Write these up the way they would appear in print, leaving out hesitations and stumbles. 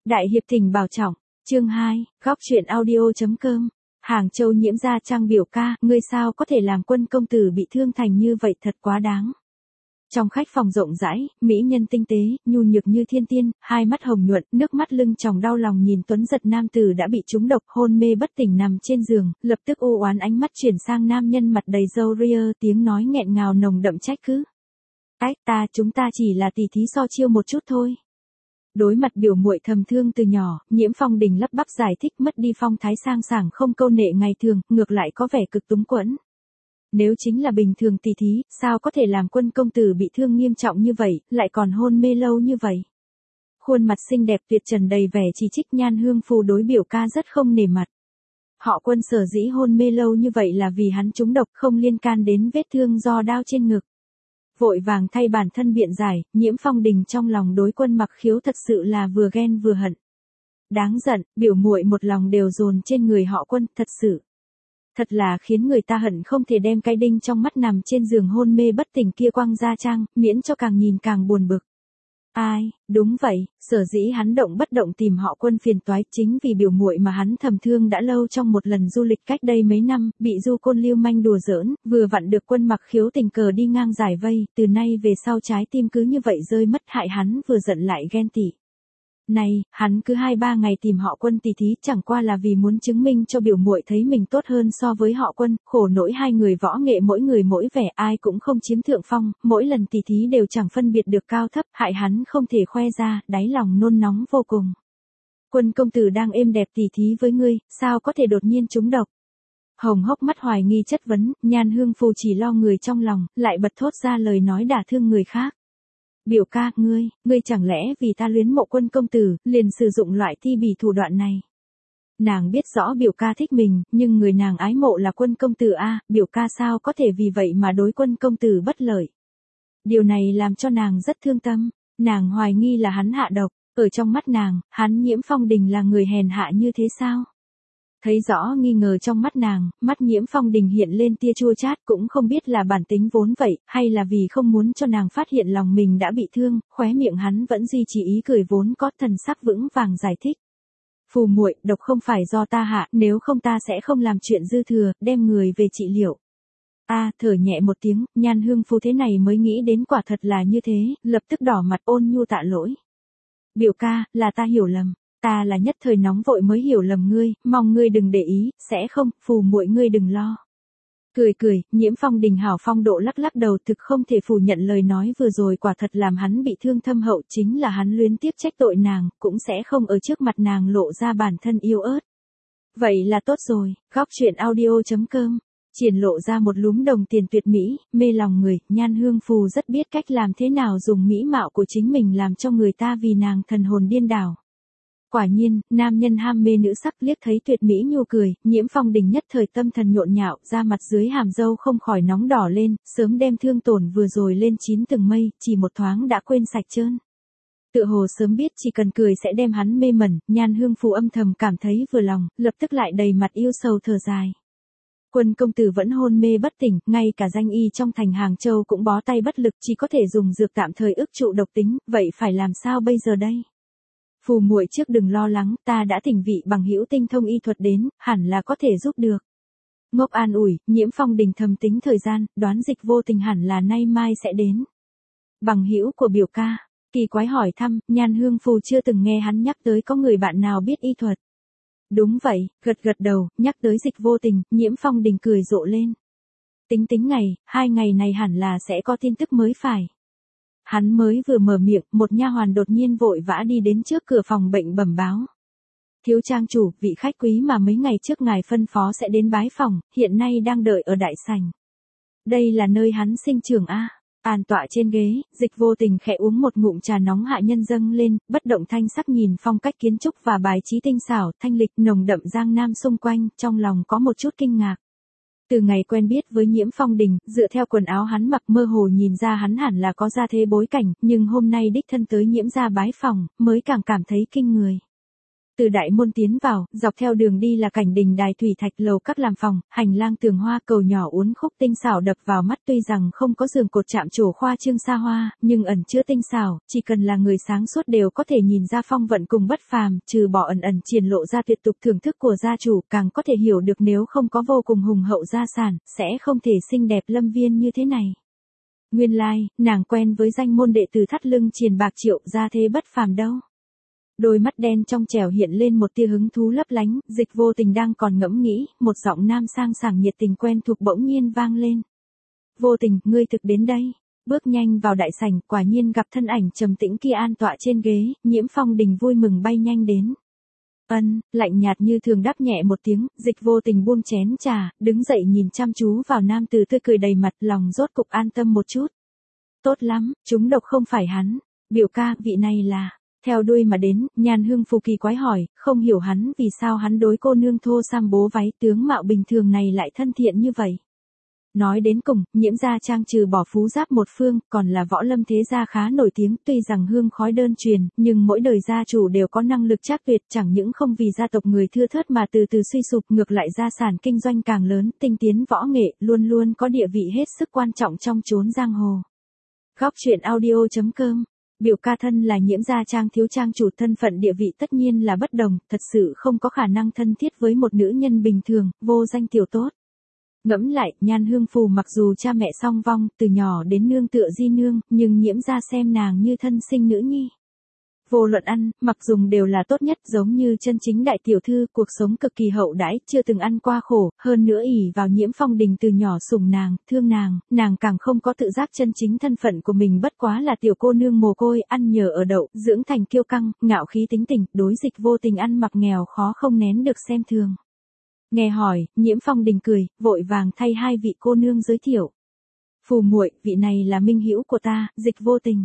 Đại hiệp thỉnh bảo trọng, chương 2, góc truyện audio.com. Hàng Châu Nhiễm gia trang biểu ca, ngươi sao có thể làm Quân công tử bị thương thành như vậy, thật quá đáng. Trong khách phòng rộng rãi, mỹ nhân tinh tế, nhu nhược như thiên tiên, hai mắt hồng nhuận, nước mắt lưng tròng đau lòng nhìn tuấn giật nam tử đã bị trúng độc, hôn mê bất tỉnh nằm trên giường, lập tức u oán ánh mắt chuyển sang nam nhân mặt đầy râu ria, tiếng nói nghẹn ngào nồng đậm trách cứ. Chúng ta chỉ là tỉ thí so chiêu một chút thôi. Đối mặt biểu muội thầm thương từ nhỏ, Nhiễm Phong Đình lắp bắp giải thích, mất đi phong thái sang sảng không câu nệ ngày thường, ngược lại có vẻ cực túng quẫn. Nếu chính là bình thường tỉ thí, sao có thể làm Quân công tử bị thương nghiêm trọng như vậy, lại còn hôn mê lâu như vậy. Khuôn mặt xinh đẹp tuyệt trần đầy vẻ chỉ trích, Nhan Hương Phù đối biểu ca rất không nể mặt. Họ Quân sở dĩ hôn mê lâu như vậy là vì hắn trúng độc, không liên can đến vết thương do đao trên ngực. Vội vàng thay bản thân biện giải, Nhiễm Phong Đình trong lòng đối Quân Mặc Khiếu thật sự là vừa ghen vừa hận. Đáng giận, biểu muội một lòng đều dồn trên người họ Quân, thật sự. Thật là khiến người ta hận không thể đem cái đinh trong mắt nằm trên giường hôn mê bất tỉnh kia quăng ra trang, miễn cho càng nhìn càng buồn bực. Đúng vậy, sở dĩ hắn động bất động tìm họ Quân phiền toái chính vì biểu muội mà hắn thầm thương đã lâu. Trong một lần du lịch cách đây mấy năm, bị du côn lưu manh đùa giỡn, vừa vặn được Quân Mặc Khiếu tình cờ đi ngang giải vây, từ nay về sau trái tim cứ như vậy rơi mất, hại hắn vừa giận lại ghen tị. Này, hắn cứ 2-3 ngày tìm họ Quân tỉ thí, chẳng qua là vì muốn chứng minh cho biểu muội thấy mình tốt hơn so với họ Quân, khổ nỗi hai người võ nghệ mỗi người mỗi vẻ, ai cũng không chiếm thượng phong, mỗi lần tỉ thí đều chẳng phân biệt được cao thấp, hại hắn không thể khoe ra, đáy lòng nôn nóng vô cùng. Quân công tử đang êm đẹp tỉ thí với ngươi, sao có thể đột nhiên trúng độc? Hồng hốc mắt hoài nghi chất vấn, Nhan Hương Phù chỉ lo người trong lòng, lại bật thốt ra lời nói đả thương người khác. Biểu ca, ngươi chẳng lẽ vì ta luyến mộ Quân công tử, liền sử dụng loại thi bỉ thủ đoạn này. Nàng biết rõ biểu ca thích mình, nhưng người nàng ái mộ là Quân công tử biểu ca sao có thể vì vậy mà đối Quân công tử bất lợi. Điều này làm cho nàng rất thương tâm, nàng hoài nghi là hắn hạ độc, ở trong mắt nàng, hắn Nhiễm Phong Đình là người hèn hạ như thế sao? Thấy rõ nghi ngờ trong mắt nàng, mắt Nhiễm Phong Đình hiện lên tia chua chát, cũng không biết là bản tính vốn vậy, hay là vì không muốn cho nàng phát hiện lòng mình đã bị thương, khóe miệng hắn vẫn duy trì ý cười vốn có, thần sắc vững vàng giải thích. Phù muội, độc không phải do ta hạ, nếu không ta sẽ không làm chuyện dư thừa, đem người về trị liệu. Thở nhẹ một tiếng, Nhan Hương Phù thế này mới nghĩ đến quả thật là như thế, lập tức đỏ mặt ôn nhu tạ lỗi. Biểu ca, là ta hiểu lầm. Ta là nhất thời nóng vội mới hiểu lầm ngươi, mong ngươi đừng để ý, sẽ không, Phù muội ngươi đừng lo. Cười, Nhiễm Phong Đình hảo phong độ lắc lắc đầu, thực không thể phủ nhận lời nói vừa rồi quả thật làm hắn bị thương thâm hậu, chính là hắn luyến tiếc trách tội nàng, cũng sẽ không ở trước mặt nàng lộ ra bản thân yếu ớt. Vậy là tốt rồi, góc truyện audio.com. Triển lộ ra một lúm đồng tiền tuyệt mỹ, mê lòng người, Nhan Hương Phù rất biết cách làm thế nào dùng mỹ mạo của chính mình làm cho người ta vì nàng thần hồn điên đảo. Quả nhiên, nam nhân ham mê nữ sắc liếc thấy tuyệt mỹ nhu cười, Nhiễm Phong Đình nhất thời tâm thần nhộn nhạo, da mặt dưới hàm râu không khỏi nóng đỏ lên, sớm đem thương tổn vừa rồi lên 9 tầng mây, chỉ một thoáng đã quên sạch trơn. Tựa hồ sớm biết chỉ cần cười sẽ đem hắn mê mẩn, Nhan Hương Phù âm thầm cảm thấy vừa lòng, lập tức lại đầy mặt yêu sầu thở dài. Quân công tử vẫn hôn mê bất tỉnh, ngay cả danh y trong thành Hàng Châu cũng bó tay bất lực, chỉ có thể dùng dược tạm thời ức trụ độc tính, vậy phải làm sao bây giờ đây? Phù muội trước đừng lo lắng, ta đã thỉnh vị bằng hữu tinh thông y thuật đến, hẳn là có thể giúp được. Ngốc an ủi, Nhiễm Phong Đình thầm tính thời gian, đoán Dịch Vô Tình hẳn là nay mai sẽ đến. Bằng hữu của biểu ca, kỳ quái hỏi thăm, Nhan Hương Phù chưa từng nghe hắn nhắc tới có người bạn nào biết y thuật. Đúng vậy, gật đầu, nhắc tới Dịch Vô Tình, Nhiễm Phong Đình cười rộ lên. Tính ngày, 2 ngày này hẳn là sẽ có tin tức mới phải. Hắn mới vừa mở miệng, một nha hoàn đột nhiên vội vã đi đến trước cửa phòng bệnh bẩm báo. Thiếu trang chủ, vị khách quý mà mấy ngày trước ngài phân phó sẽ đến bái phòng, hiện nay đang đợi ở đại sảnh. Đây là nơi hắn sinh trưởng An tọa trên ghế, Dịch Vô Tình khẽ uống một ngụm trà nóng, hạ nhân dâng lên, bất động thanh sắc nhìn phong cách kiến trúc và bài trí tinh xảo, thanh lịch nồng đậm Giang Nam xung quanh, trong lòng có một chút kinh ngạc. Từ ngày quen biết với Nhiễm Phong Đình, dựa theo quần áo hắn mặc mơ hồ nhìn ra hắn hẳn là có gia thế bối cảnh, nhưng hôm nay đích thân tới Nhiễm gia bái phòng, mới càng cảm thấy kinh người. Từ đại môn tiến vào, dọc theo đường đi là cảnh đình đài thủy thạch lầu các làm phòng, hành lang tường hoa cầu nhỏ uốn khúc tinh xảo đập vào mắt tuy rằng không có giường cột chạm trổ khoa trương xa hoa, nhưng ẩn chứa tinh xảo, chỉ cần là người sáng suốt đều có thể nhìn ra phong vận cùng bất phàm, trừ bỏ ẩn ẩn triển lộ ra tuyệt tục thưởng thức của gia chủ, càng có thể hiểu được nếu không có vô cùng hùng hậu gia sản, sẽ không thể xinh đẹp lâm viên như thế này. Nguyên lai, nàng quen với danh môn đệ tử thắt lưng triền bạc triệu gia thế bất phàm đâu. Đôi mắt đen trong trẻo hiện lên một tia hứng thú lấp lánh, Dịch Vô Tình đang còn ngẫm nghĩ, một giọng nam sang sảng nhiệt tình quen thuộc bỗng nhiên vang lên. Vô Tình, ngươi thực đến đây. Bước nhanh vào đại sảnh, quả nhiên gặp thân ảnh trầm tĩnh kia an tọa trên ghế, Nhiễm Phong Đình vui mừng bay nhanh đến. Lạnh nhạt như thường đáp nhẹ một tiếng, Dịch Vô Tình buông chén trà, đứng dậy nhìn chăm chú vào nam tử tươi cười đầy mặt, lòng rốt cục an tâm một chút. Tốt lắm, chúng độc không phải hắn. Biểu ca, vị này là... Theo đuôi mà đến, Nhan Hương Phù kỳ quái hỏi, không hiểu hắn vì sao hắn đối cô nương thô sam bố váy tướng mạo bình thường này lại thân thiện như vậy. Nói đến cùng, Nhiễm gia trang trừ bỏ phú giáp một phương, còn là võ lâm thế gia khá nổi tiếng, tuy rằng hương khói đơn truyền, nhưng mỗi đời gia chủ đều có năng lực trác tuyệt, chẳng những không vì gia tộc người thưa thớt mà từ từ suy sụp, ngược lại gia sản kinh doanh càng lớn, tinh tiến võ nghệ, luôn luôn có địa vị hết sức quan trọng trong chốn giang hồ. Góc truyện audio.com. Biểu ca thân là Nhiễm gia trang thiếu trang chủ, thân phận địa vị tất nhiên là bất đồng, thật sự không có khả năng thân thiết với một nữ nhân bình thường, vô danh tiểu tốt. Ngẫm lại, Nhan Hương Phù mặc dù cha mẹ song vong, từ nhỏ đến nương tựa di nương, nhưng Nhiễm gia xem nàng như thân sinh nữ nhi. Vô luận ăn, mặc dùng đều là tốt nhất, giống như chân chính đại tiểu thư, cuộc sống cực kỳ hậu đãi, chưa từng ăn qua khổ, hơn nữa ỷ vào Nhiễm Phong Đình từ nhỏ sủng nàng, thương nàng càng không có tự giác chân chính thân phận của mình bất quá là tiểu cô nương mồ côi, ăn nhờ ở đậu, dưỡng thành kiêu căng, ngạo khí tính tình, đối Dịch Vô Tình ăn mặc nghèo khó không nén được xem thường. Nghe hỏi, Nhiễm Phong Đình cười, vội vàng thay hai vị cô nương giới thiệu. Phù muội, vị này là minh hữu của ta, Dịch Vô Tình.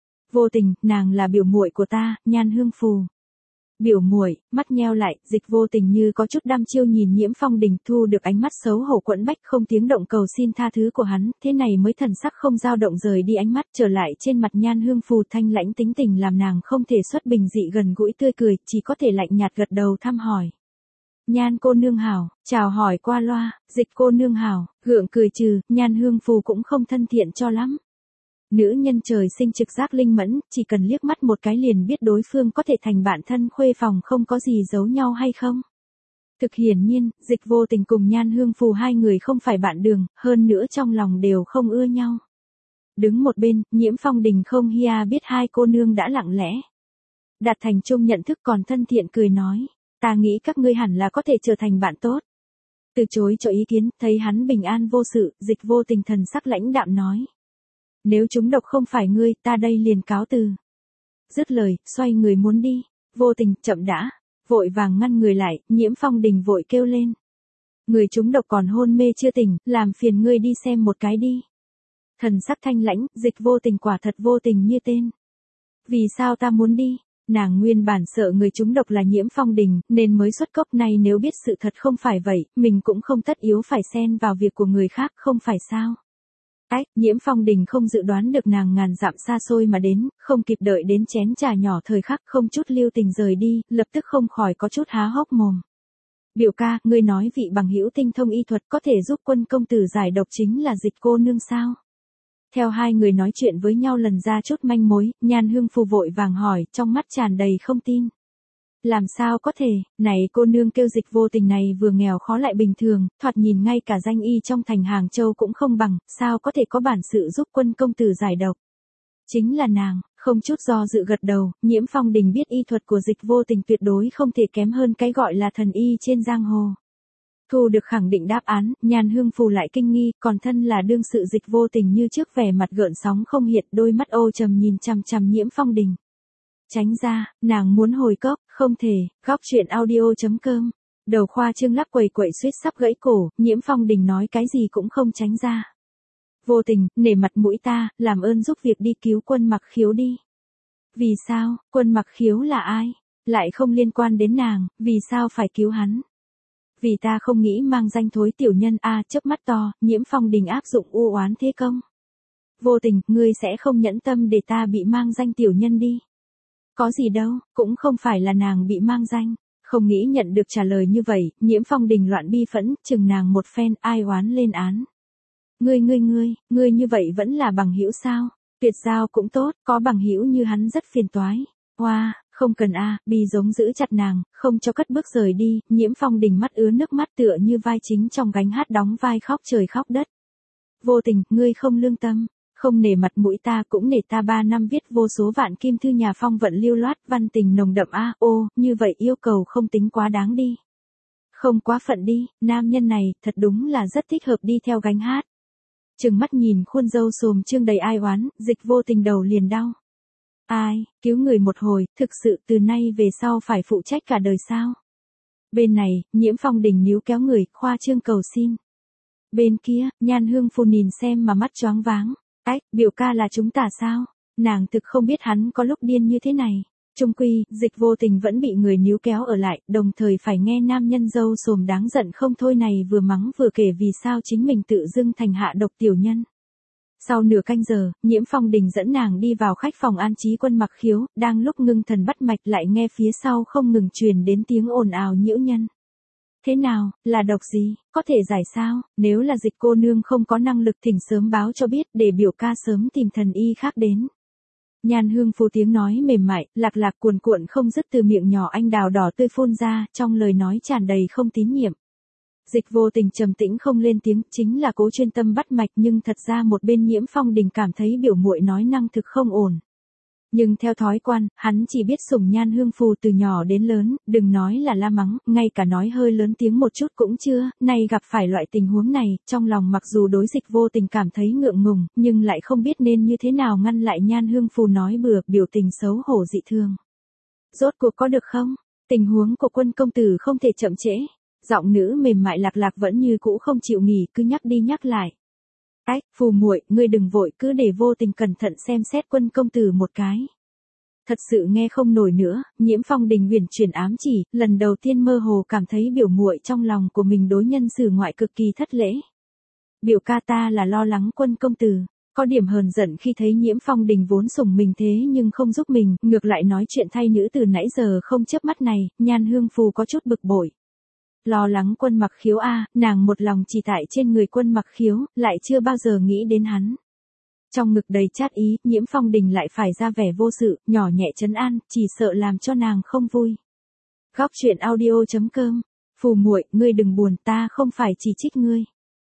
Vô Tình, nàng là biểu muội của ta, Nhan Hương Phù. Biểu muội, mắt nheo lại, Dịch Vô Tình như có chút đăm chiêu nhìn Nhiễm Phong Đình, thu được ánh mắt xấu hổ quẫn bách không tiếng động cầu xin tha thứ của hắn, thế này mới thần sắc không dao động rời đi ánh mắt trở lại trên mặt Nhan Hương Phù, thanh lãnh tính tình làm nàng không thể xuất bình dị gần gũi tươi cười, chỉ có thể lạnh nhạt gật đầu thăm hỏi. Nhan cô nương hảo, chào hỏi qua loa, Dịch cô nương hảo, gượng cười trừ, Nhan Hương Phù cũng không thân thiện cho lắm. Nữ nhân trời sinh trực giác linh mẫn, chỉ cần liếc mắt một cái liền biết đối phương có thể thành bạn thân khuê phòng không có gì giấu nhau hay không. Thực hiển nhiên, Dịch Vô Tình cùng Nhan Hương Phù hai người không phải bạn đường, hơn nữa trong lòng đều không ưa nhau. Đứng một bên, Nhiễm Phong Đình không hia biết hai cô nương đã lặng lẽ đạt thành chung nhận thức, còn thân thiện cười nói, ta nghĩ các ngươi hẳn là có thể trở thành bạn tốt. Từ chối cho ý kiến, thấy hắn bình an vô sự, Dịch Vô Tình thần sắc lãnh đạm nói. Nếu chúng độc không phải ngươi, ta đây liền cáo từ. Dứt lời, xoay người muốn đi. Vô Tình, chậm đã. Vội vàng ngăn người lại, Nhiễm Phong Đình vội kêu lên. Người chúng độc còn hôn mê chưa tỉnh, làm phiền ngươi đi xem một cái đi. Thần sắc thanh lãnh, Dịch Vô Tình quả thật vô tình như tên. Vì sao ta muốn đi? Nàng nguyên bản sợ người chúng độc là Nhiễm Phong Đình, nên mới xuất cốc này, nếu biết sự thật không phải vậy, mình cũng không tất yếu phải xen vào việc của người khác, không phải sao? Nhiễm Phong Đình không dự đoán được nàng ngàn dặm xa xôi mà đến, không kịp đợi đến chén trà nhỏ thời khắc, không chút lưu tình rời đi, lập tức không khỏi có chút há hốc mồm. Biểu ca, ngươi nói vị bằng hữu tinh thông y thuật có thể giúp Quân công tử giải độc chính là Dịch cô nương sao? Theo hai người nói chuyện với nhau lần ra chút manh mối, Nhan Hương Phù vội vàng hỏi, trong mắt tràn đầy không tin. Làm sao có thể, này cô nương kêu Dịch Vô Tình này vừa nghèo khó lại bình thường, thoạt nhìn ngay cả danh y trong thành Hàng Châu cũng không bằng, sao có thể có bản sự giúp Quân công tử giải độc. Chính là nàng, không chút do dự gật đầu, Nhiễm Phong Đình biết y thuật của Dịch Vô Tình tuyệt đối không thể kém hơn cái gọi là thần y trên giang hồ. Thu được khẳng định đáp án, Nhan Hương Phù lại kinh nghi, còn thân là đương sự Dịch Vô Tình như trước vẻ mặt gợn sóng không hiện, đôi mắt ô trầm nhìn chằm chằm Nhiễm Phong Đình. Tránh ra, nàng muốn hồi cốc, không thể, góc truyện audio.com. Đầu khoa trương lắp quầy quậy suýt sắp gãy cổ, Nhiễm Phong Đình nói cái gì cũng không tránh ra. Vô Tình, nể mặt mũi ta, làm ơn giúp việc đi cứu Quân Mặc Khiếu đi. Vì sao, Quân Mặc Khiếu là ai? Lại không liên quan đến nàng, vì sao phải cứu hắn? Vì ta không nghĩ mang danh thối tiểu nhân chớp mắt to, Nhiễm Phong Đình áp dụng u oán thế công. Vô Tình, ngươi sẽ không nhẫn tâm để ta bị mang danh tiểu nhân đi. Có gì đâu, cũng không phải là nàng bị mang danh. Không nghĩ nhận được trả lời như vậy, Nhiễm Phong Đình loạn bi phẫn, chừng nàng một phen, ai oán lên án. Ngươi như vậy vẫn là bằng hữu sao? Tuyệt giao cũng tốt, có bằng hữu như hắn rất phiền toái. Hoa, không cần bi giống giữ chặt nàng, không cho cất bước rời đi, Nhiễm Phong Đình mắt ứa nước mắt tựa như vai chính trong gánh hát đóng vai khóc trời khóc đất. Vô Tình, ngươi không lương tâm, không nể mặt mũi ta cũng nể ta 3 năm viết vô số vạn kim thư nhà phong vận lưu loát, văn tình nồng đậm như vậy yêu cầu không tính quá đáng đi. Không quá phận đi, nam nhân này thật đúng là rất thích hợp đi theo gánh hát. Trừng mắt nhìn khuôn râu xồm trương đầy ai oán, Dịch Vô Tình đầu liền đau. Ai, cứu người một hồi, thực sự từ nay về sau phải phụ trách cả đời sao? Bên này, Nhiễm Phong Đình níu kéo người, khoa trương cầu xin. Bên kia, Nhan Hương Phù nhìn xem mà mắt choáng váng. Biểu ca là chúng ta sao? Nàng thực không biết hắn có lúc điên như thế này. Chung quy, Dịch Vô Tình vẫn bị người níu kéo ở lại, đồng thời phải nghe nam nhân dâu xồm đáng giận không thôi này vừa mắng vừa kể vì sao chính mình tự dưng thành hạ độc tiểu nhân. Sau nửa canh giờ, Nhiễm Phong Đình dẫn nàng đi vào khách phòng an trí Quân Mặc Khiếu, đang lúc ngưng thần bắt mạch lại nghe phía sau không ngừng truyền đến tiếng ồn ào nhiễu nhân. Thế nào, là độc gì, có thể giải sao, nếu là Dịch cô nương không có năng lực thỉnh sớm báo cho biết để biểu ca sớm tìm thần y khác đến. Nhan Hương Phù tiếng nói mềm mại, lạc lạc cuồn cuộn không dứt từ miệng nhỏ anh đào đỏ tươi phun ra, trong lời nói tràn đầy không tín nhiệm. Dịch Vô Tình trầm tĩnh không lên tiếng, chính là cố chuyên tâm bắt mạch nhưng thật ra một bên Nhiễm Phong Đình cảm thấy biểu muội nói năng thực không ổn. Nhưng theo thói quen, hắn chỉ biết sủng Nhan Hương Phù từ nhỏ đến lớn, đừng nói là la mắng, ngay cả nói hơi lớn tiếng một chút cũng chưa, nay gặp phải loại tình huống này, trong lòng mặc dù đối Dịch Vô Tình cảm thấy ngượng ngùng, nhưng lại không biết nên như thế nào ngăn lại Nhan Hương Phù nói bừa, biểu tình xấu hổ dị thường. Rốt cuộc có được không? Tình huống của Quân công tử không thể chậm trễ. Giọng nữ mềm mại lạc lạc vẫn như cũ không chịu nghỉ, cứ nhắc đi nhắc lại. Phù muội, ngươi đừng vội, cứ để Vô Tình cẩn thận xem xét Quân công tử một cái. Thật sự nghe không nổi nữa, Nhiễm Phong Đình huyền chuyển ám chỉ, lần đầu tiên mơ hồ cảm thấy biểu muội trong lòng của mình đối nhân xử ngoại cực kỳ thất lễ. Biểu ca ta là lo lắng Quân công tử, có điểm hờn giận khi thấy Nhiễm Phong Đình vốn sủng mình thế nhưng không giúp mình, ngược lại nói chuyện thay nữ từ nãy giờ không chớp mắt này, Nhan Hương Phù có chút bực bội. Lo lắng Quân Mặc Khiếu nàng một lòng chỉ tại trên người Quân Mặc Khiếu, lại chưa bao giờ nghĩ đến hắn. Trong ngực đầy chát ý, Nhiễm Phong Đình lại phải ra vẻ vô sự, nhỏ nhẹ trấn an, chỉ sợ làm cho nàng không vui. Góc truyện audio.com, Phù muội, ngươi đừng buồn, ta không phải chỉ trích ngươi.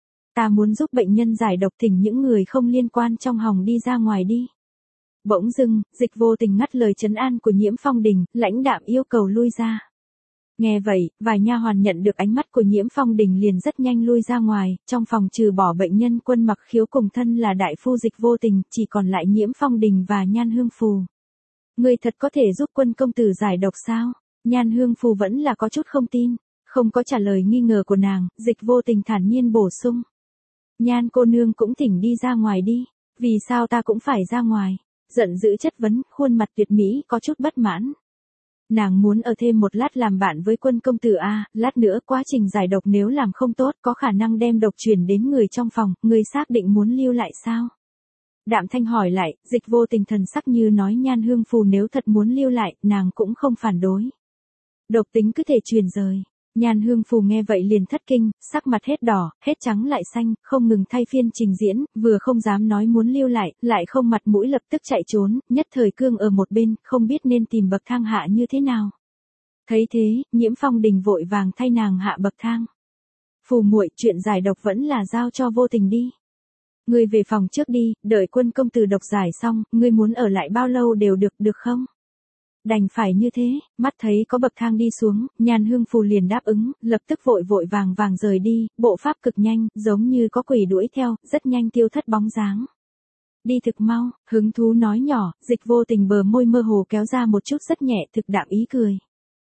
Ta muốn giúp bệnh nhân giải độc, thỉnh những người không liên quan trong hòng đi ra ngoài đi. Bỗng dưng, Dịch Vô Tình ngắt lời trấn an của Nhiễm Phong Đình, lãnh đạm yêu cầu lui ra. Nghe vậy, vài nha hoàn nhận được ánh mắt của Nhiễm Phong Đình liền rất nhanh lui ra ngoài, trong phòng trừ bỏ bệnh nhân Quân Mặc Khiếu cùng thân là đại phu Dịch Vô Tình, chỉ còn lại Nhiễm Phong Đình và Nhan Hương Phù. Ngươi thật có thể giúp Quân công tử giải độc sao? Nhan Hương Phù vẫn là có chút không tin, không có trả lời nghi ngờ của nàng, Dịch Vô Tình thản nhiên bổ sung. Nhan cô nương cũng thỉnh đi ra ngoài đi, vì sao ta cũng phải ra ngoài? Giận dữ chất vấn, khuôn mặt tuyệt mỹ có chút bất mãn. Nàng muốn ở thêm một lát làm bạn với Quân công tử lát nữa quá trình giải độc nếu làm không tốt có khả năng đem độc truyền đến người trong phòng, người xác định muốn lưu lại sao? Đạm Thanh hỏi lại, Dịch Vô Tình thần sắc như nói Nhan Hương Phù nếu thật muốn lưu lại, nàng cũng không phản đối. Độc tính cứ thể truyền rời. Nhan Hương Phù nghe vậy liền thất kinh, sắc mặt hết đỏ, hết trắng lại xanh, không ngừng thay phiên trình diễn, vừa không dám nói muốn lưu lại không mặt mũi lập tức chạy trốn, nhất thời cương ở một bên, không biết nên tìm bậc thang hạ như thế nào. Thấy thế, Nhiễm Phong Đình vội vàng thay nàng hạ bậc thang. Phù muội, chuyện giải độc vẫn là giao cho Vô Tình đi. Ngươi về phòng trước đi, đợi Quân công tử độc giải xong, ngươi muốn ở lại bao lâu đều được không? Đành phải như thế, mắt thấy có bậc thang đi xuống, Nhan Hương Phù liền đáp ứng, lập tức vội vàng rời đi, bộ pháp cực nhanh, giống như có quỷ đuổi theo, rất nhanh tiêu thất bóng dáng. Đi thực mau, hứng thú nói nhỏ, Dịch Vô Tình bờ môi mơ hồ kéo ra một chút rất nhẹ, thực đạm ý cười.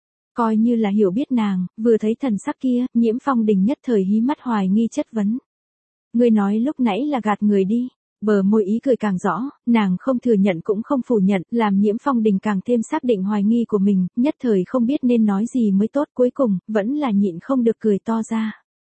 Coi như là hiểu biết nàng, vừa thấy thần sắc kia, Nhiễm Phong Đình nhất thời hí mắt hoài nghi chất vấn. Ngươi nói lúc nãy là gạt người đi. Bờ môi ý cười càng rõ, nàng không thừa nhận cũng không phủ nhận, làm Nhiễm Phong Đình càng thêm xác định hoài nghi của mình, nhất thời không biết nên nói gì mới tốt, cuối cùng, vẫn là nhịn không được cười to ra.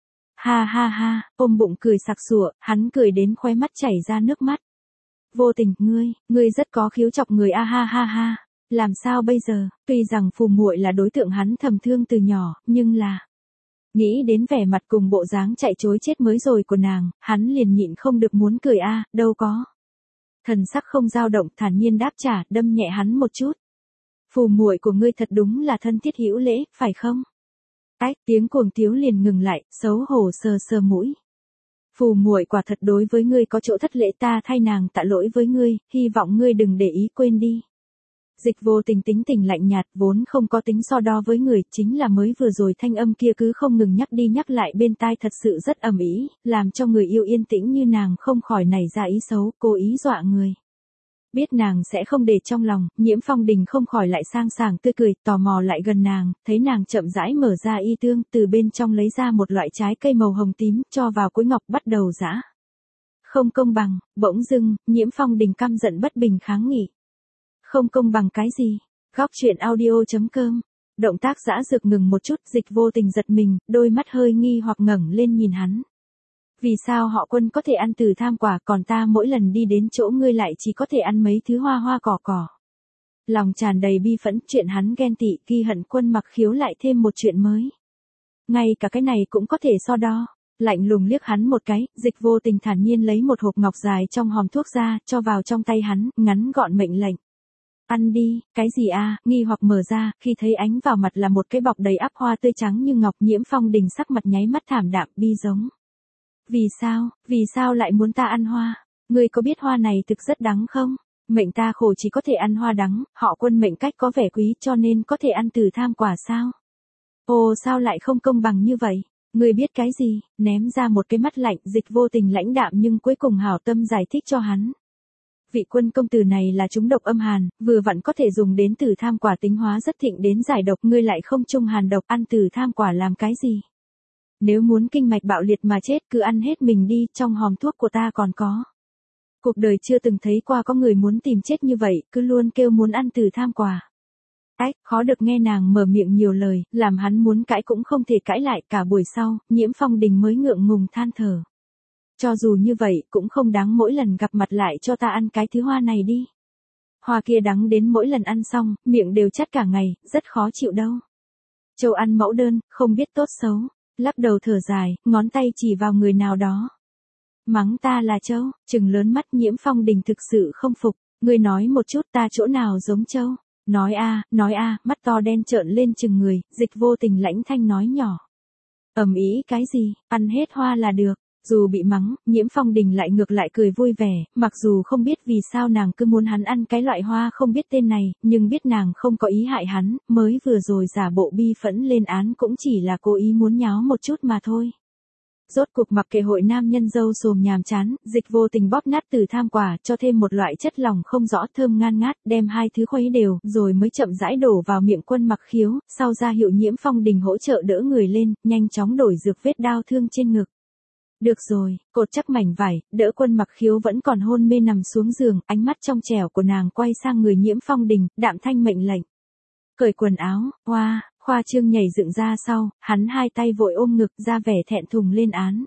Ha ha ha, ôm bụng cười sặc sụa, hắn cười đến khóe mắt chảy ra nước mắt. Vô Tình, ngươi rất có khiếu chọc người ha ha ha. Làm sao bây giờ, tuy rằng phù muội là đối tượng hắn thầm thương từ nhỏ, nhưng là... Nghĩ đến vẻ mặt cùng bộ dáng chạy trối chết mới rồi của nàng, hắn liền nhịn không được muốn cười đâu có. Thần sắc không dao động, thản nhiên đáp trả, đâm nhẹ hắn một chút. Phù muội của ngươi thật đúng là thân thiết hữu lễ, phải không? Tiếng cuồng tiếu liền ngừng lại, xấu hổ sờ sờ mũi. Phù muội quả thật đối với ngươi có chỗ thất lễ, ta thay nàng tạ lỗi với ngươi, hy vọng ngươi đừng để ý, quên đi. Dịch Vô Tình tính tình lạnh nhạt, vốn không có tính so đo với người, chính là mới vừa rồi thanh âm kia cứ không ngừng nhắc đi nhắc lại bên tai thật sự rất ầm ĩ, làm cho người yêu yên tĩnh như nàng không khỏi nảy ra ý xấu, cố ý dọa người. Biết nàng sẽ không để trong lòng, Nhiễm Phong Đình không khỏi lại sang sảng tươi cười, tò mò lại gần nàng, thấy nàng chậm rãi mở ra y tương, từ bên trong lấy ra một loại trái cây màu hồng tím, cho vào cối ngọc bắt đầu giã. Không công bằng, bỗng dưng, Nhiễm Phong Đình căm giận bất bình kháng nghị. Không công bằng cái gì? Góc truyện audio.com. Động tác giã dược ngừng một chút, Dịch Vô Tình giật mình, đôi mắt hơi nghi hoặc ngẩng lên nhìn hắn. Vì sao họ Quân có thể ăn từ tham quả, còn ta mỗi lần đi đến chỗ ngươi lại chỉ có thể ăn mấy thứ hoa hoa cỏ cỏ. Lòng tràn đầy bi phẫn, chuyện hắn ghen tị, ghi hận Quân Mặc Khiếu lại thêm một chuyện mới. Ngay cả cái này cũng có thể so đo. Lạnh lùng liếc hắn một cái, Dịch Vô Tình thản nhiên lấy một hộp ngọc dài trong hòm thuốc ra, cho vào trong tay hắn, ngắn gọn mệnh lệnh. Ăn đi, cái gì nghi hoặc mở ra, khi thấy ánh vào mặt là một cái bọc đầy ắp hoa tươi trắng như ngọc. Nhiễm Phong Đình sắc mặt nháy mắt thảm đạm, bi giống. Vì sao lại muốn ta ăn hoa? Ngươi có biết hoa này thực rất đắng không? Mệnh ta khổ chỉ có thể ăn hoa đắng, họ Quân mệnh cách có vẻ quý cho nên có thể ăn từ tham quả sao? Ồ, sao lại không công bằng như vậy? Ngươi biết cái gì? Ném ra một cái mắt lạnh, Dịch Vô Tình lãnh đạm nhưng cuối cùng hảo tâm giải thích cho hắn. Vị Quân công tử này là trúng độc âm hàn, vừa vặn có thể dùng đến từ tham quả tính hóa rất thịnh đến giải độc, ngươi lại không trung hàn độc, ăn từ tham quả làm cái gì? Nếu muốn kinh mạch bạo liệt mà chết cứ ăn hết mình đi, trong hòm thuốc của ta còn có. Cuộc đời chưa từng thấy qua có người muốn tìm chết như vậy, cứ luôn kêu muốn ăn từ tham quả. Khó được nghe nàng mở miệng nhiều lời, làm hắn muốn cãi cũng không thể cãi lại. Cả buổi sau, Nhiễm Phong Đình mới ngượng ngùng than thở. Cho dù như vậy, cũng không đáng mỗi lần gặp mặt lại cho ta ăn cái thứ hoa này đi. Hoa kia đắng đến mỗi lần ăn xong, miệng đều chát cả ngày, rất khó chịu đâu. Châu ăn mẫu đơn, không biết tốt xấu. Lắc đầu thở dài, ngón tay chỉ vào người nào đó. Mắng ta là trâu, trừng lớn mắt. Nhiễm Phong Đình thực sự không phục. Ngươi nói một chút, ta chỗ nào giống trâu? Nói mắt to đen trợn lên chừng người. Dịch Vô Tình lãnh thanh nói nhỏ. Ầm ĩ cái gì, ăn hết hoa là được. Dù bị mắng, Nhiễm Phong Đình lại ngược lại cười vui vẻ, mặc dù không biết vì sao nàng cứ muốn hắn ăn cái loại hoa không biết tên này, nhưng biết nàng không có ý hại hắn, mới vừa rồi giả bộ bi phẫn lên án cũng chỉ là cố ý muốn nháo một chút mà thôi. Rốt cuộc mặc kệ hội nam nhân dâu xồm nhàm chán, Dịch Vô Tình bóp nát từ tham quả, cho thêm một loại chất lỏng không rõ thơm ngan ngát, đem hai thứ khuấy đều, rồi mới chậm rãi đổ vào miệng Quân Mặc Khiếu, sau ra hiệu Nhiễm Phong Đình hỗ trợ đỡ người lên, nhanh chóng đổi dược vết đau thương trên ngực. Được rồi, cột chắc mảnh vải, đỡ Quân Mặc Khiếu vẫn còn hôn mê nằm xuống giường, ánh mắt trong trẻo của nàng quay sang người Nhiễm Phong Đình, đạm thanh mệnh lệnh. Cởi quần áo, Khoa Trương nhảy dựng ra sau, hắn hai tay vội ôm ngực ra vẻ thẹn thùng lên án.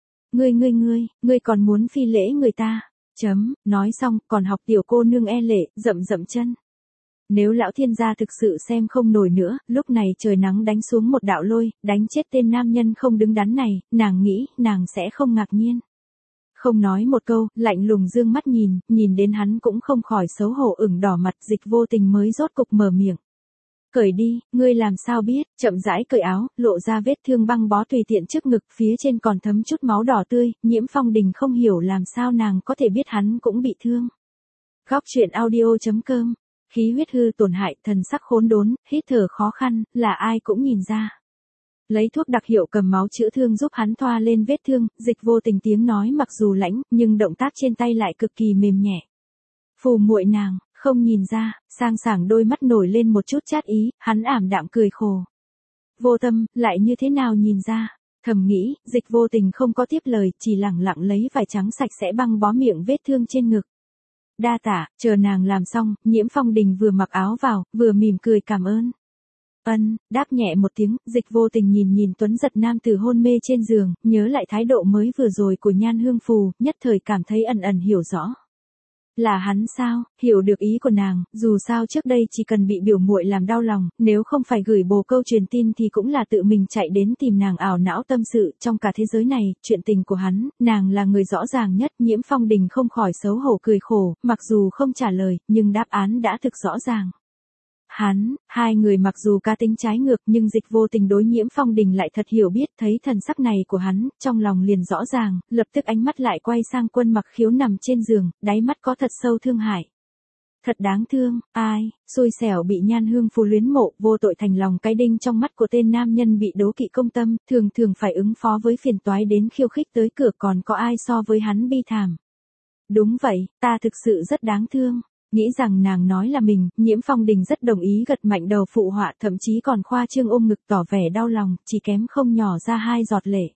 Ngươi còn muốn phi lễ người ta, nói xong, còn học tiểu cô nương e lệ, dậm chân. Nếu lão thiên gia thực sự xem không nổi nữa, lúc này trời nắng đánh xuống một đạo lôi, đánh chết tên nam nhân không đứng đắn này, nàng nghĩ, nàng sẽ không ngạc nhiên. Không nói một câu, lạnh lùng dương mắt nhìn đến hắn cũng không khỏi xấu hổ ửng đỏ mặt. Dịch Vô Tình mới rốt cục mở miệng. Cởi đi, ngươi làm sao biết, chậm rãi cởi áo, lộ ra vết thương băng bó tùy tiện trước ngực, phía trên còn thấm chút máu đỏ tươi. Nhiễm Phong Đình không hiểu làm sao nàng có thể biết hắn cũng bị thương. Góc truyện audio.com. Khí huyết hư tổn hại, thần sắc khốn đốn, hít thở khó khăn, là ai cũng nhìn ra. Lấy thuốc đặc hiệu cầm máu chữa thương giúp hắn thoa lên vết thương. Dịch Vô Tình tiếng nói mặc dù lãnh, nhưng động tác trên tay lại cực kỳ mềm nhẹ. Phù muội nàng, không nhìn ra, sang sảng đôi mắt nổi lên một chút chát ý, hắn ảm đạm cười khổ. Vô tâm, lại như thế nào nhìn ra? Thầm nghĩ, Dịch Vô Tình không có tiếp lời, chỉ lẳng lặng lấy vải trắng sạch sẽ băng bó miệng vết thương trên ngực. Đa tạ, chờ nàng làm xong, Nhiễm Phong Đình vừa mặc áo vào, vừa mỉm cười cảm ơn. Đáp nhẹ một tiếng. Dịch Vô Tình nhìn tuấn giật nam tử hôn mê trên giường, nhớ lại thái độ mới vừa rồi của Nhan Hương Phù, nhất thời cảm thấy ẩn ẩn hiểu rõ. Là hắn sao? Hiểu được ý của nàng, dù sao trước đây chỉ cần bị biểu muội làm đau lòng, nếu không phải gửi bồ câu truyền tin thì cũng là tự mình chạy đến tìm nàng ảo não tâm sự, trong cả thế giới này, chuyện tình của hắn, nàng là người rõ ràng nhất, Nhiễm Phong Đình không khỏi xấu hổ cười khổ, mặc dù không trả lời, nhưng đáp án đã thực rõ ràng. Hai người mặc dù cá tính trái ngược nhưng Dịch Vô Tình đối Nhiễm Phong Đình lại thật hiểu biết, thấy thần sắc này của hắn, trong lòng liền rõ ràng, lập tức ánh mắt lại quay sang Quân Mặc Khiếu nằm trên giường, đáy mắt có thật sâu thương hại. Thật đáng thương, ai, xui xẻo bị Nhan Hương Phù luyến mộ, vô tội thành lòng cái đinh trong mắt của tên nam nhân bị đố kỵ công tâm, thường thường phải ứng phó với phiền toái đến khiêu khích tới cửa, còn có ai so với hắn bi thảm. Đúng vậy, ta thực sự rất đáng thương. Nghĩ rằng nàng nói là mình, Nhiễm Phong Đình rất đồng ý gật mạnh đầu phụ họa, thậm chí còn khoa trương ôm ngực tỏ vẻ đau lòng, chỉ kém không nhỏ ra 2 giọt lệ.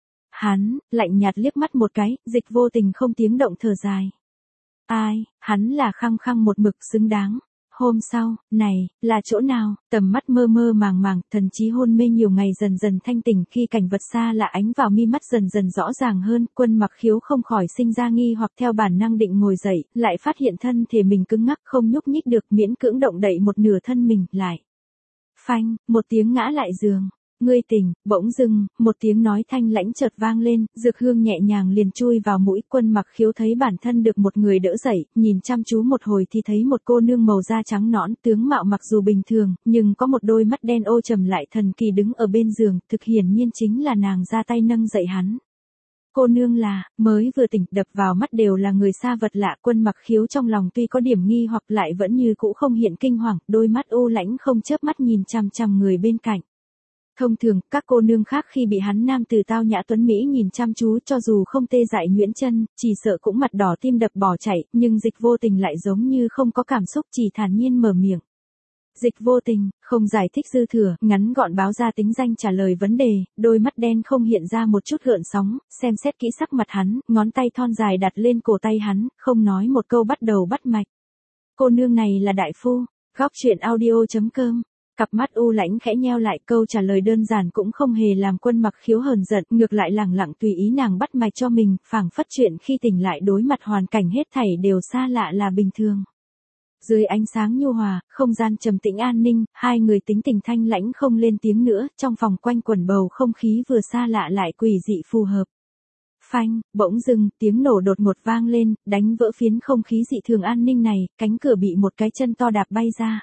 Hắn, lạnh nhạt liếc mắt một cái, Dịch Vô Tình không tiếng động thở dài. Ai, hắn là khăng khăng một mực xứng đáng. Hôm sau, này, là chỗ nào, tầm mắt mơ mơ màng màng, thần trí hôn mê nhiều ngày dần dần thanh tỉnh, khi cảnh vật xa lạ ánh vào mi mắt dần dần rõ ràng hơn, Quân Mặc Khiếu không khỏi sinh ra nghi hoặc theo bản năng định ngồi dậy, lại phát hiện thân thể mình cứng ngắc không nhúc nhích được, miễn cưỡng động đậy một nửa thân mình, lại. Phanh, một tiếng ngã lại giường. Ngươi tỉnh, bỗng dưng, một tiếng nói thanh lãnh chợt vang lên, dược hương nhẹ nhàng liền chui vào mũi, Quân Mặc Khiếu thấy bản thân được một người đỡ dậy, nhìn chăm chú một hồi thì thấy một cô nương màu da trắng nõn, tướng mạo mặc dù bình thường, nhưng có một đôi mắt đen ô trầm lại thần kỳ đứng ở bên giường, thực hiển nhiên chính là nàng ra tay nâng dậy hắn. Cô nương là, mới vừa tỉnh, đập vào mắt đều là người xa vật lạ, Quân Mặc Khiếu trong lòng tuy có điểm nghi hoặc lại vẫn như cũ không hiện kinh hoàng, đôi mắt u lãnh không chớp mắt nhìn chằm chằm người bên cạnh. Thông thường, các cô nương khác khi bị hắn nam từ tao nhã tuấn Mỹ nhìn chăm chú cho dù không tê dại nhuyễn chân, chỉ sợ cũng mặt đỏ tim đập bỏ chạy, nhưng Dịch Vô Tình lại giống như không có cảm xúc, chỉ thản nhiên mở miệng. Dịch Vô Tình, không giải thích dư thừa, ngắn gọn báo ra tính danh trả lời vấn đề, đôi mắt đen không hiện ra một chút gợn sóng, xem xét kỹ sắc mặt hắn, ngón tay thon dài đặt lên cổ tay hắn, không nói một câu bắt đầu bắt mạch. Cô nương này là đại phu, góc truyện audio.com. Cặp mắt u lãnh khẽ nheo lại, câu trả lời đơn giản cũng không hề làm Quân Mặc Khiếu hờn giận, ngược lại lẳng lặng tùy ý nàng bắt mạch cho mình, phảng phất chuyện khi tỉnh lại đối mặt hoàn cảnh hết thảy đều xa lạ là bình thường. Dưới ánh sáng nhu hòa, không gian trầm tĩnh an ninh, hai người tính tình thanh lãnh không lên tiếng nữa, trong phòng quanh quẩn bầu không khí vừa xa lạ lại quỷ dị phù hợp. Phanh, bỗng dưng, tiếng nổ đột ngột vang lên, đánh vỡ phiến không khí dị thường an ninh này, cánh cửa bị một cái chân to đạp bay ra.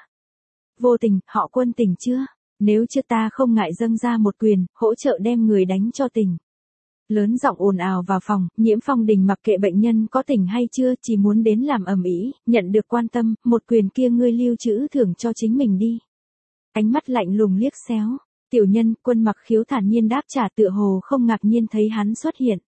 Vô Tình, họ Quân tỉnh chưa? Nếu chưa ta không ngại dâng ra một quyền, hỗ trợ đem người đánh cho tỉnh. Lớn giọng ồn ào vào phòng, Nhiễm Phong Đình mặc kệ bệnh nhân có tỉnh hay chưa, chỉ muốn đến làm ầm ĩ, nhận được quan tâm, một quyền kia ngươi lưu trữ thưởng cho chính mình đi. Ánh mắt lạnh lùng liếc xéo. Tiểu nhân, Quân Mặc Khiếu thản nhiên đáp trả, tựa hồ không ngạc nhiên thấy hắn xuất hiện.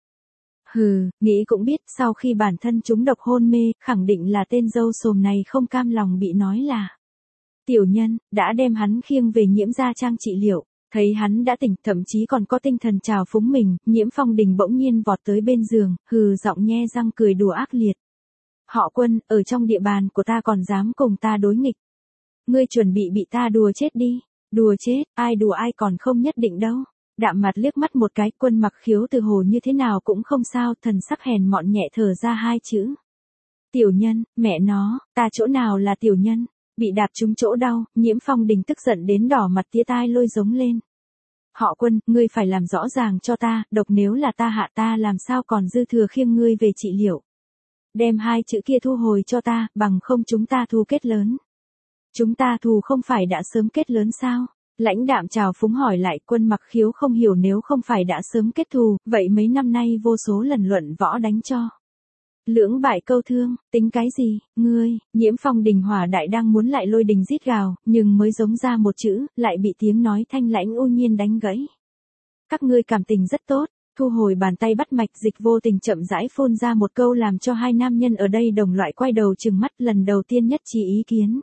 Hừ, nghĩ cũng biết, sau khi bản thân chúng độc hôn mê, khẳng định là tên dâu xồm này không cam lòng bị nói là. Tiểu nhân, đã đem hắn khiêng về Nhiễm gia trang trị liệu, thấy hắn đã tỉnh, thậm chí còn có tinh thần trào phúng mình, Nhiễm Phong Đình bỗng nhiên vọt tới bên giường, hừ giọng nhe răng cười đùa ác liệt. Họ Quân, ở trong địa bàn của ta còn dám cùng ta đối nghịch. Ngươi chuẩn bị ta đùa chết đi, đùa chết, ai đùa ai còn không nhất định đâu. Đạm mặt liếc mắt một cái, Quân Mặc Khiếu từ hồ như thế nào cũng không sao, thần sắc hèn mọn nhẹ thở ra 2 chữ. Tiểu nhân, mẹ nó, ta chỗ nào là tiểu nhân? Bị đạp trúng chỗ đau, Nhiễm Phong Đình tức giận đến đỏ mặt tía tai lôi giống lên. Họ Quân, ngươi phải làm rõ ràng cho ta, độc nếu là ta hạ ta làm sao còn dư thừa khiêng ngươi về trị liệu. Đem 2 chữ kia thu hồi cho ta, bằng không chúng ta thù kết lớn. Chúng ta thù không phải đã sớm kết lớn sao? Lãnh đạm trào phúng hỏi lại, Quân Mặc Khiếu không hiểu, nếu không phải đã sớm kết thù, vậy mấy năm nay vô số lần luận võ đánh cho. Lưỡng bại câu thương, tính cái gì, ngươi, Nhiễm Phong Đình hỏa đại đang muốn lại lôi đình rít gào, nhưng mới giống ra một chữ, lại bị tiếng nói thanh lãnh u nhiên đánh gãy. Các ngươi cảm tình rất tốt, thu hồi bàn tay bắt mạch, Dịch Vô Tình chậm rãi phun ra một câu làm cho hai nam nhân ở đây đồng loại quay đầu trừng mắt, lần đầu tiên nhất trí ý kiến.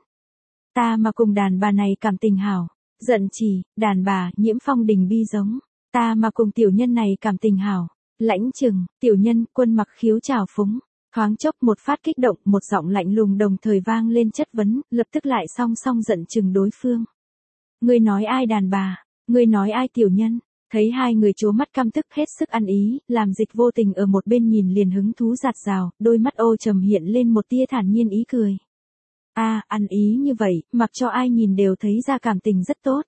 Ta mà cùng đàn bà này cảm tình hảo, giận chỉ, đàn bà, Nhiễm Phong Đình bi giống, ta mà cùng tiểu nhân này cảm tình hảo, lãnh trừng, tiểu nhân, Quân Mặc Khiếu trào phúng. Thoáng chốc một phát kích động, một giọng lạnh lùng đồng thời vang lên chất vấn, lập tức lại song song giận chừng đối phương. Ngươi nói ai đàn bà, ngươi nói ai tiểu nhân, Thấy hai người trố mắt căm tức hết sức ăn ý, làm Dịch Vô Tình ở một bên nhìn liền hứng thú rạt rào, đôi mắt ô trầm hiện lên một tia thản nhiên ý cười. Ăn ý như vậy, mặc cho ai nhìn đều thấy ra cảm tình rất tốt.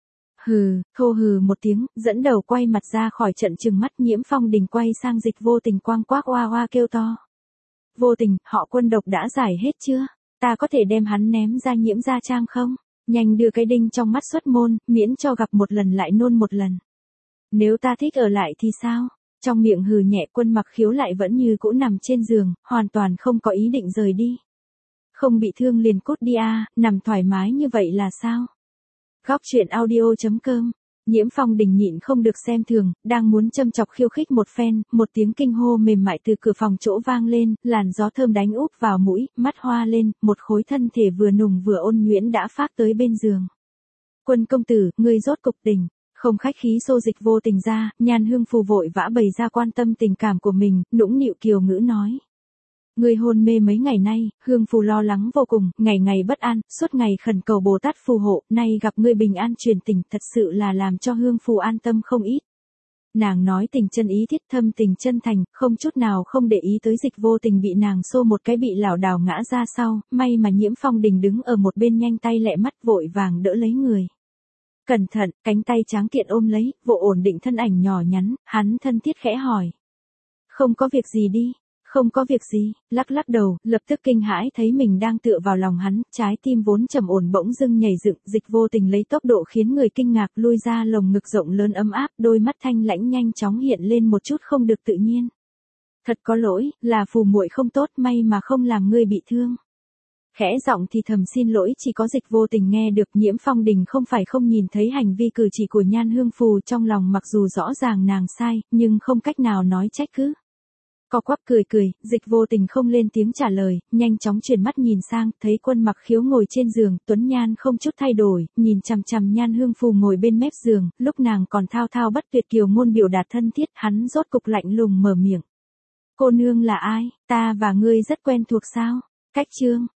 Hừ, thô hừ một tiếng, dẫn đầu quay mặt ra khỏi trận trừng mắt. Nhiễm Phong Đình quay sang Dịch Vô Tình quang quác oa oa kêu to. Vô Tình, họ Quân độc đã giải hết chưa? Ta có thể đem hắn ném ra Nhiễm gia trang không? Nhanh đưa cái đinh trong mắt xuất môn, miễn cho gặp một lần lại nôn một lần. Nếu ta thích ở lại thì sao? Trong miệng hừ nhẹ, Quân Mặc Khiếu lại vẫn như cũ nằm trên giường, hoàn toàn không có ý định rời đi. Không bị thương liền cút đi nằm thoải mái như vậy là sao? Góc truyện audio.com. Nhiễm Phong Đình nhịn không được xem thường, đang muốn châm chọc khiêu khích một phen, một tiếng kinh hô mềm mại từ cửa phòng chỗ vang lên, làn gió thơm đánh úp vào mũi, mắt hoa lên, một khối thân thể vừa nùng vừa ôn nhuyễn đã phác tới bên giường. Quân công tử, ngươi rốt cục tỉnh. Không khách khí xô Dịch Vô Tình ra, Nhan Hương Phù vội vã bày ra quan tâm tình cảm của mình, nũng nịu kiều ngữ nói. Ngươi hôn mê mấy ngày nay, Hương Phù lo lắng vô cùng, ngày ngày bất an, suốt ngày khẩn cầu Bồ Tát phù hộ, nay gặp ngươi bình an truyền tình, thật sự là làm cho Hương Phù an tâm không ít. Nàng nói tình chân ý thiết, thâm tình chân thành, không chút nào không để ý tới Dịch Vô Tình bị nàng xô một cái bị lảo đảo ngã ra sau, may mà Nhiễm Phong Đình đứng ở một bên nhanh tay lẹ mắt vội vàng đỡ lấy người. Cẩn thận, cánh tay tráng kiện ôm lấy, vội ổn định thân ảnh nhỏ nhắn, hắn thân thiết khẽ hỏi. Không có việc gì đi. Không có việc gì, lắc lắc đầu, lập tức kinh hãi thấy mình đang tựa vào lòng hắn, trái tim vốn trầm ổn bỗng dưng nhảy dựng. Dịch Vô Tình lấy tốc độ khiến người kinh ngạc lui ra lồng ngực rộng lớn ấm áp, đôi mắt thanh lãnh nhanh chóng hiện lên một chút không được tự nhiên. Thật có lỗi, là Phù muội không tốt, may mà không làm ngươi bị thương. Khẽ giọng thì thầm xin lỗi, chỉ có Dịch Vô Tình nghe được. Nhiễm Phong Đình không phải không nhìn thấy hành vi cử chỉ của Nhan Hương Phù, trong lòng mặc dù rõ ràng nàng sai, nhưng không cách nào nói trách cứ. Co quắp cười cười, Dịch Vô Tình không lên tiếng trả lời, nhanh chóng chuyển mắt nhìn sang, thấy Quân Mặc Khiếu ngồi trên giường, Tuấn Nhan không chút thay đổi, nhìn chằm chằm Nhan Hương Phù ngồi bên mép giường, lúc nàng còn thao thao bất tuyệt kiều ngôn biểu đạt thân thiết, hắn rốt cục lạnh lùng mở miệng. Cô nương là ai, ta và ngươi rất quen thuộc sao? Cách chương.